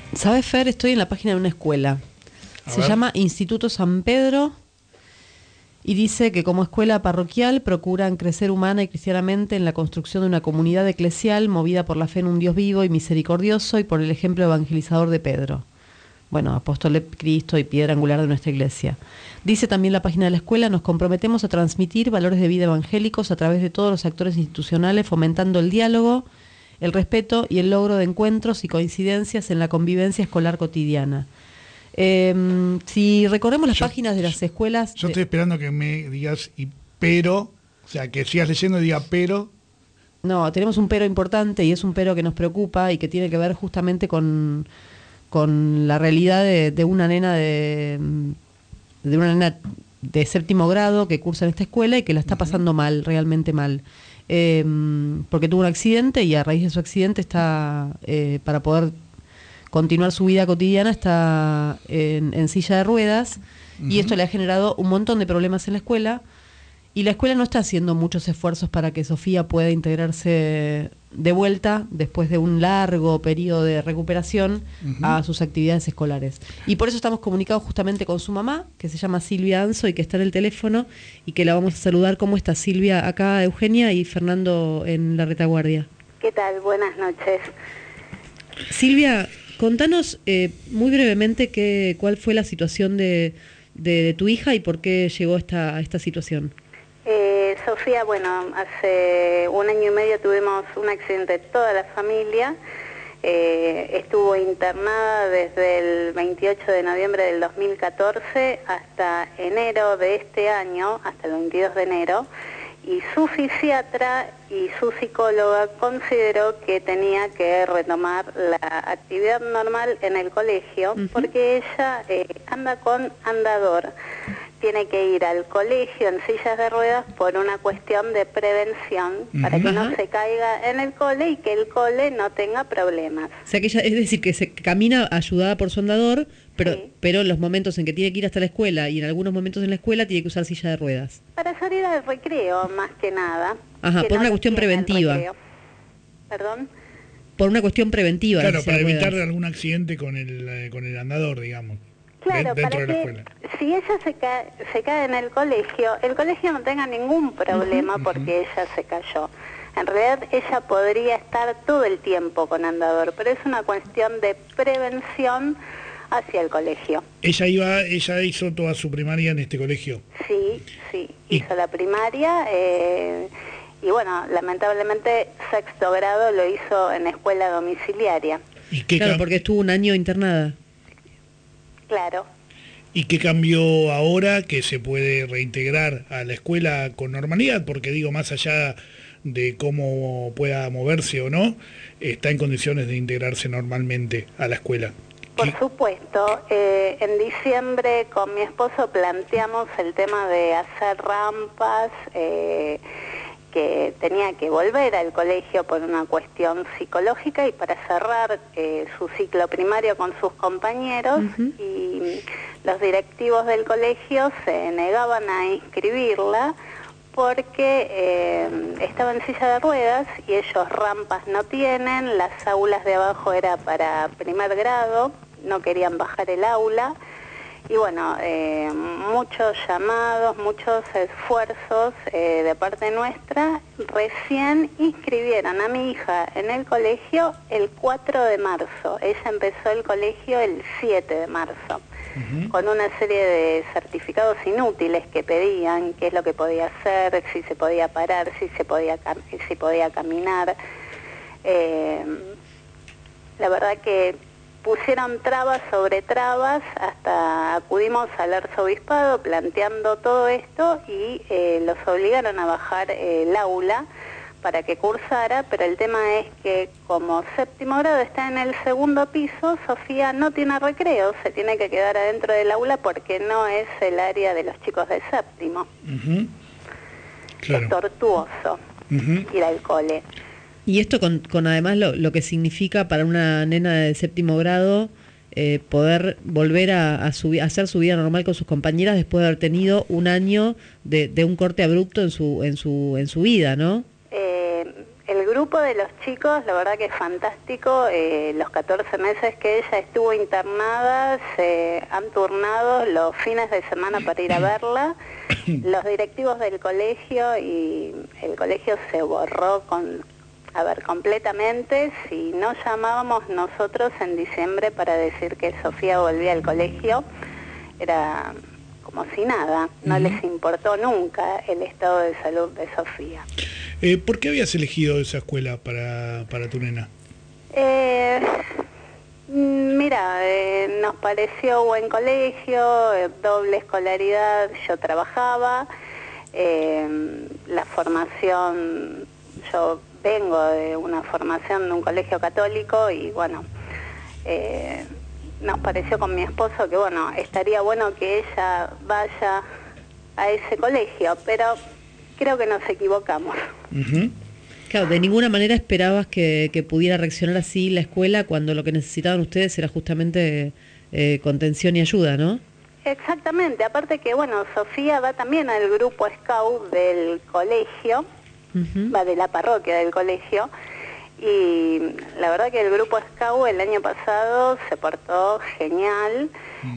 ¿Sabes, Fer? Estoy en la página de una escuela. Se llama Instituto San Pedro y dice que como escuela parroquial procuran crecer humana y cristianamente en la construcción de una comunidad eclesial movida por la fe en un Dios vivo y misericordioso y por el ejemplo evangelizador de Pedro. Bueno, apóstol de Cristo y piedra angular de nuestra iglesia. Dice también la página de la escuela: nos comprometemos a transmitir valores de vida evangélicos a través de todos los actores institucionales, fomentando el diálogo, el respeto y el logro de encuentros y coincidencias en la convivencia escolar cotidiana. Si recorremos las páginas de las escuelas... Yo estoy esperando que me digas pero, o sea, que sigas leyendo y diga pero... No, tenemos un pero importante y es un pero que nos preocupa y que tiene que ver justamente con la realidad de una nena de una nena de séptimo grado que cursa en esta escuela y que la está pasando mal, realmente mal. Porque tuvo un accidente y a raíz de su accidente está, para poder continuar su vida cotidiana, está en silla de ruedas, y esto le ha generado un montón de problemas en la escuela, y la escuela no está haciendo muchos esfuerzos para que Sofía pueda integrarse de vuelta después de un largo periodo de recuperación a sus actividades escolares. Y por eso estamos comunicados justamente con su mamá, que se llama Silvia Anzo y que está en el teléfono, y que la vamos a saludar. ¿Cómo está Silvia? Acá Eugenia y Fernando en la retaguardia. ¿Qué tal? Buenas noches. Silvia, contanos muy brevemente cuál fue la situación de tu hija y por qué llegó a esta situación. Sofía, bueno, hace 1 año y medio tuvimos un accidente toda la familia. Estuvo internada desde el 28 de noviembre del 2014 hasta enero de este año, hasta el 22 de enero, y su fisiatra y su psicóloga consideró que tenía que retomar la actividad normal en el colegio, porque ella anda con andador. Tiene que ir al colegio en sillas de ruedas por una cuestión de prevención, para que no se caiga en el cole y que el cole no tenga problemas. O sea que ella, es decir, que se camina ayudada por su andador, pero, sí, pero en los momentos en que tiene que ir hasta la escuela y en algunos momentos en la escuela tiene que usar silla de ruedas. Para salir al recreo, más que nada. Ajá, por una cuestión preventiva. ¿Perdón? Por una cuestión preventiva. Claro, para evitar algún accidente con el andador, digamos. Claro, dentro para de la que escuela. Si ella se cae en el colegio no tenga ningún problema porque ella se cayó. En realidad ella podría estar todo el tiempo con andador, pero es una cuestión de prevención hacia el colegio. Ella hizo toda su primaria en este colegio. Sí, hizo la primaria y bueno, lamentablemente 6º grado lo hizo en escuela domiciliaria. Claro, porque estuvo 1 año internada. Claro. ¿Y qué cambió ahora que se puede reintegrar a la escuela con normalidad? Porque digo, más allá de cómo pueda moverse o no, está en condiciones de integrarse normalmente a la escuela. Por supuesto, en diciembre con mi esposo planteamos el tema de hacer rampas, que tenía que volver al colegio por una cuestión psicológica y para cerrar su ciclo primario con sus compañeros, y los directivos del colegio se negaban a inscribirla porque estaba en silla de ruedas y ellos rampas no tienen, las aulas de abajo era para 1er grado, no querían bajar el aula. Y bueno, muchos llamados, muchos esfuerzos de parte nuestra, recién inscribieron a mi hija en el colegio el 4 de marzo. Ella empezó el colegio el 7 de marzo, con una serie de certificados inútiles que pedían, qué es lo que podía hacer, si se podía parar, si podía caminar. La verdad que pusieron trabas sobre trabas, hasta acudimos al arzobispado planteando todo esto y los obligaron a bajar el aula para que cursara, pero el tema es que como 7º grado está en el 2º piso, Sofía no tiene recreo, se tiene que quedar adentro del aula porque no es el área de los chicos de 7º. Claro. Es tortuoso ir al cole. Y esto con además lo que significa para una nena de 7º grado poder volver a hacer su vida normal con sus compañeras después de haber tenido 1 año de un corte abrupto en su vida, ¿no? el grupo de los chicos, la verdad que es fantástico. Los 14 meses que ella estuvo internada, se han turnado los fines de semana para ir a verla. Los directivos del colegio, y el colegio se borró completamente. Si no llamábamos nosotros en diciembre para decir que Sofía volvía al colegio, era como si nada, no les importó nunca el estado de salud de Sofía. ¿Por qué habías elegido esa escuela para tu nena? Mira, nos pareció buen colegio, doble escolaridad, yo trabajaba, la formación, yo vengo de una formación de un colegio católico y bueno, nos pareció con mi esposo que bueno, estaría bueno que ella vaya a ese colegio, pero creo que nos equivocamos. Claro, de ninguna manera esperabas que pudiera reaccionar así la escuela cuando lo que necesitaban ustedes era justamente contención y ayuda, ¿no? Exactamente, aparte que bueno, Sofía va también al grupo Scout del colegio, va de la parroquia del colegio, y la verdad que el grupo Scout el año pasado se portó genial,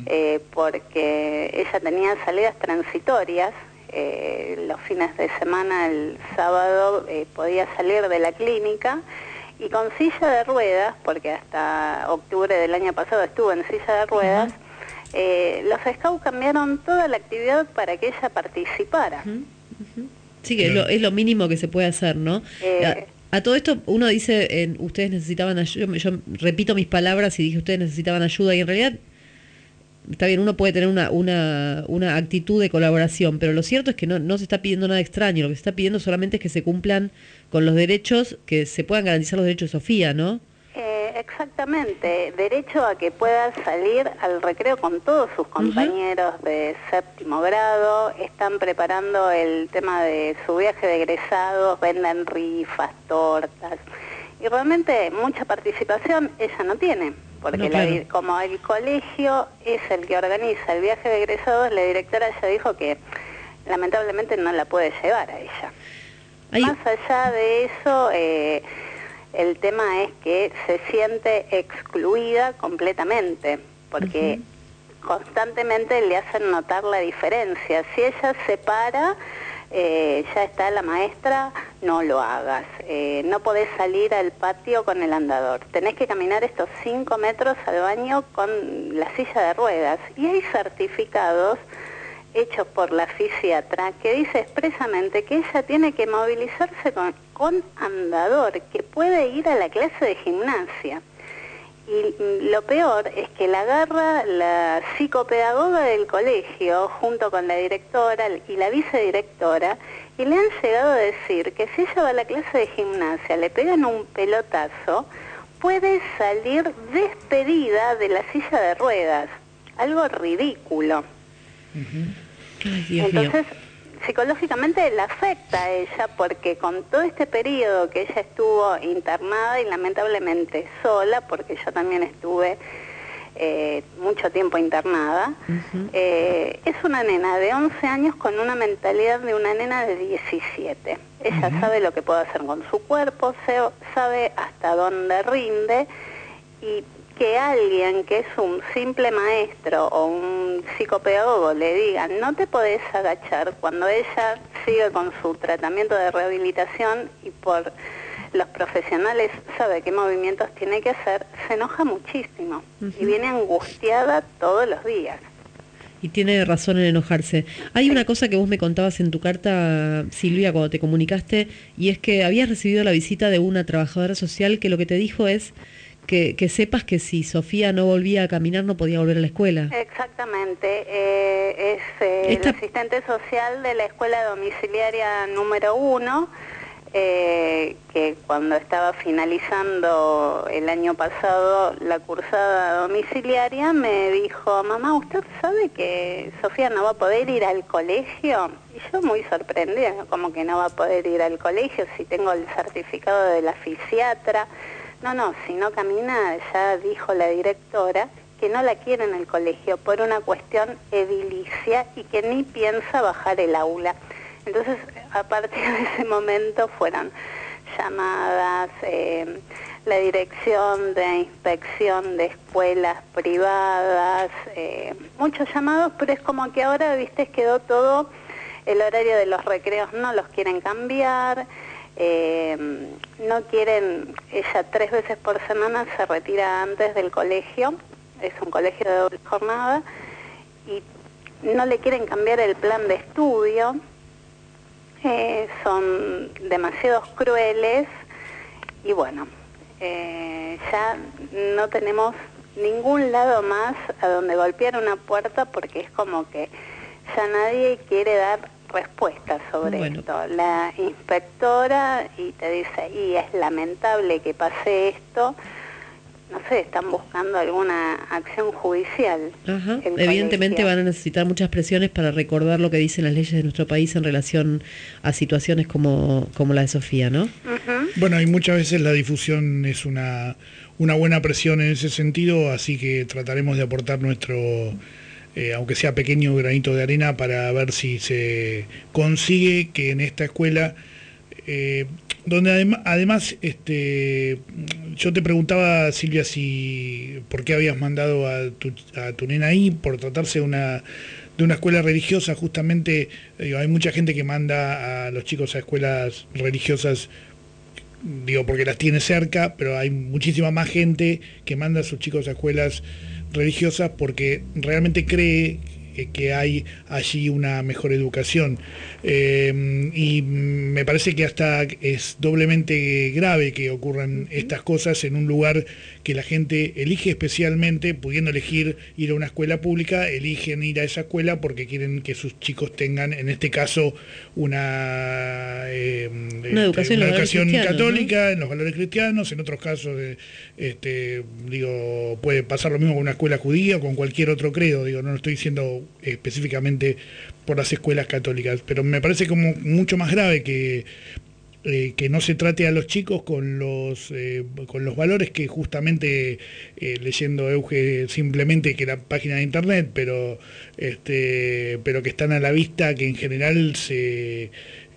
porque ella tenía salidas transitorias. Los fines de semana, el sábado, podía salir de la clínica y con silla de ruedas, porque hasta octubre del año pasado estuvo en silla de ruedas, los scouts cambiaron toda la actividad para que ella participara. Sí, que es lo mínimo que se puede hacer, ¿no? A todo esto uno dice, ustedes necesitaban ayuda, yo repito mis palabras y dije ustedes necesitaban ayuda, y en realidad está bien, uno puede tener una actitud de colaboración, pero lo cierto es que no se está pidiendo nada extraño, lo que se está pidiendo solamente es que se cumplan con los derechos, que se puedan garantizar los derechos de Sofía, ¿no? Exactamente, derecho a que pueda salir al recreo con todos sus compañeros de séptimo grado. Están preparando el tema de su viaje de egresados, venden rifas, tortas, y realmente mucha participación ella no tiene. Porque no, claro, como el colegio es el que organiza el viaje de egresados, la directora ya dijo que lamentablemente no la puede llevar a ella. Más allá de eso, el tema es que se siente excluida completamente, porque constantemente le hacen notar la diferencia. Si ella se para, ya está la maestra, no lo hagas, no podés salir al patio con el andador, tenés que caminar estos 5 metros al baño con la silla de ruedas, y hay certificados hechos por la fisiatra que dice expresamente que ella tiene que movilizarse con andador, que puede ir a la clase de gimnasia. Y lo peor es que la agarra la psicopedagoga del colegio junto con la directora y la vicedirectora, y le han llegado a decir que si ella va a la clase de gimnasia, le pegan un pelotazo, puede salir despedida de la silla de ruedas. Algo ridículo. Ay, Dios Entonces, mío, psicológicamente la afecta a ella, porque con todo este periodo que ella estuvo internada y lamentablemente sola, porque yo también estuve mucho tiempo internada, es una nena de 11 años con una mentalidad de una nena de 17. Ella sabe lo que puede hacer con su cuerpo, sabe hasta dónde rinde, y que alguien que es un simple maestro o un psicopedagogo le diga no te podés agachar cuando ella sigue con su tratamiento de rehabilitación y por los profesionales sabe qué movimientos tiene que hacer, se enoja muchísimo y viene angustiada todos los días. Y tiene razón en enojarse. Hay una cosa que vos me contabas en tu carta, Silvia, cuando te comunicaste, y es que habías recibido la visita de una trabajadora social que lo que te dijo es que sepas que si Sofía no volvía a caminar no podía volver a la escuela. Exactamente, es el asistente social de la escuela domiciliaria número 1, que cuando estaba finalizando el año pasado la cursada domiciliaria me dijo, mamá, ¿usted sabe que Sofía no va a poder ir al colegio? Y yo muy sorprendida, como que no va a poder ir al colegio si tengo el certificado de la fisiatra. No, si no camina, ya dijo la directora que no la quiere en el colegio por una cuestión edilicia y que ni piensa bajar el aula. Entonces, a partir de ese momento fueron llamadas, la Dirección de Inspección de Escuelas Privadas, muchos llamados, pero es como que ahora, viste, quedó todo, el horario de los recreos no los quieren cambiar, no quieren, ella 3 veces por semana se retira antes del colegio, es un colegio de doble jornada, y no le quieren cambiar el plan de estudio, son demasiados crueles, y bueno, ya no tenemos ningún lado más a donde golpear una puerta, porque es como que ya nadie quiere dar respuestas sobre esto. La inspectora y te dice, y es lamentable que pase esto, no sé, están buscando alguna acción judicial. Ajá. Evidentemente van a necesitar muchas presiones para recordar lo que dicen las leyes de nuestro país en relación a situaciones como la de Sofía, ¿no? Uh-huh. Bueno, y muchas veces la difusión es una buena presión en ese sentido, así que trataremos de aportar nuestro, aunque sea pequeño granito de arena, para ver si se consigue que en esta escuela, donde además yo te preguntaba, Silvia, por qué habías mandado a tu nena ahí, por tratarse de una escuela religiosa. Justamente, hay mucha gente que manda a los chicos a escuelas religiosas, porque las tiene cerca, pero hay muchísima más gente que manda a sus chicos a escuelas religiosas porque realmente cree que hay allí una mejor educación, y me parece que hasta es doblemente grave que ocurran estas cosas en un lugar que la gente elige especialmente, pudiendo elegir ir a una escuela pública, eligen ir a esa escuela porque quieren que sus chicos tengan, en este caso, una educación católica, ¿no? En los valores cristianos. En otros casos, puede pasar lo mismo con una escuela judía o con cualquier otro credo. No lo estoy diciendo específicamente por las escuelas católicas, pero me parece como mucho más grave que no se trate a los chicos con los valores que justamente, leyendo Euge simplemente que la página de internet, pero que están a la vista, que en general se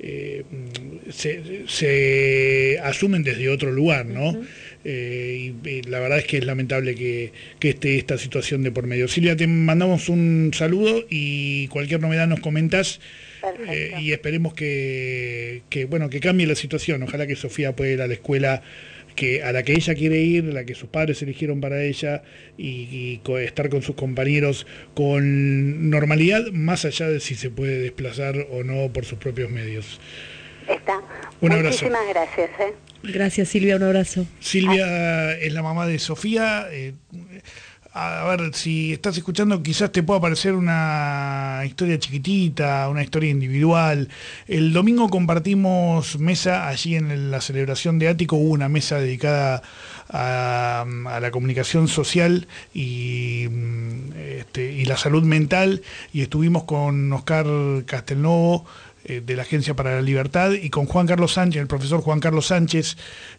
asumen desde otro lugar, ¿no? Uh-huh. Y la verdad es que es lamentable que esté esta situación de por medio. Silvia, te mandamos un saludo y cualquier novedad nos comentás. Y esperemos que cambie la situación. Ojalá que Sofía pueda ir a la escuela a la que ella quiere ir, la que sus padres eligieron para ella, y estar con sus compañeros con normalidad, más allá de si se puede desplazar o no por sus propios medios. Está. Un abrazo. Muchísimas gracias. Gracias, Silvia, un abrazo. Silvia es la mamá de Sofía. A ver, si estás escuchando, quizás te pueda parecer una historia chiquitita, una historia individual. El domingo compartimos mesa allí en la celebración de Ático. Hubo una mesa dedicada a la comunicación social y la salud mental, y estuvimos con Oscar Castelnovo, de la Agencia para la Libertad, y con Juan Carlos Sánchez, el profesor Juan Carlos Sánchez,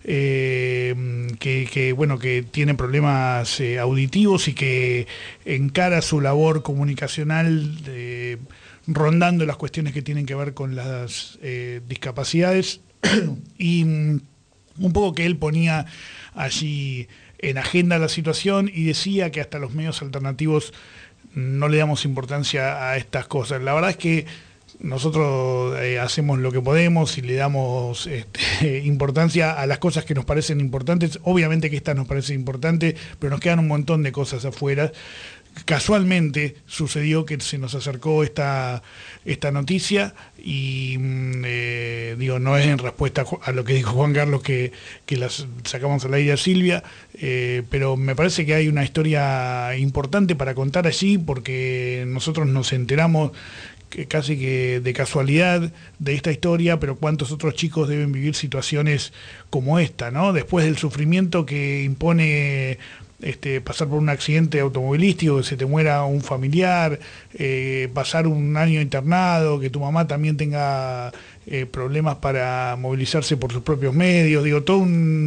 que tiene problemas auditivos y que encara su labor comunicacional rondando las cuestiones que tienen que ver con las discapacidades, y un poco que él ponía allí en agenda la situación y decía que hasta los medios alternativos no le damos importancia a estas cosas. La verdad es que nosotros hacemos lo que podemos y le damos importancia a las cosas que nos parecen importantes. Obviamente que esta nos parece importante, pero nos quedan un montón de cosas afuera. Casualmente sucedió que se nos acercó esta noticia y no es en respuesta a lo que dijo Juan Carlos que las sacamos al aire a Silvia, pero me parece que hay una historia importante para contar allí, porque nosotros nos enteramos casi que de casualidad de esta historia, pero cuántos otros chicos deben vivir situaciones como esta, ¿no? Después del sufrimiento que impone pasar por un accidente automovilístico, que se te muera un familiar, pasar un año internado, que tu mamá también tenga problemas para movilizarse por sus propios medios, todo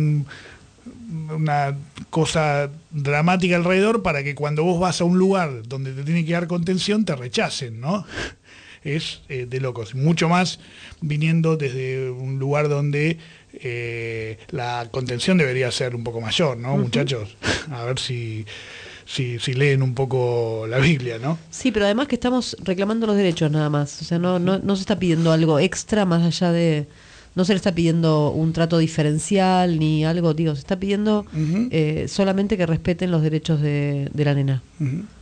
una cosa dramática alrededor para que cuando vos vas a un lugar donde te tiene que dar contención te rechacen, ¿no? Es de locos, mucho más viniendo desde un lugar donde la contención debería ser un poco mayor, ¿no, muchachos? A ver si leen un poco la Biblia, ¿no? Sí, pero además que estamos reclamando los derechos nada más. O sea, no se está pidiendo algo extra más allá de... No se le está pidiendo un trato diferencial ni algo, digo, se está pidiendo solamente que respeten los derechos de la nena.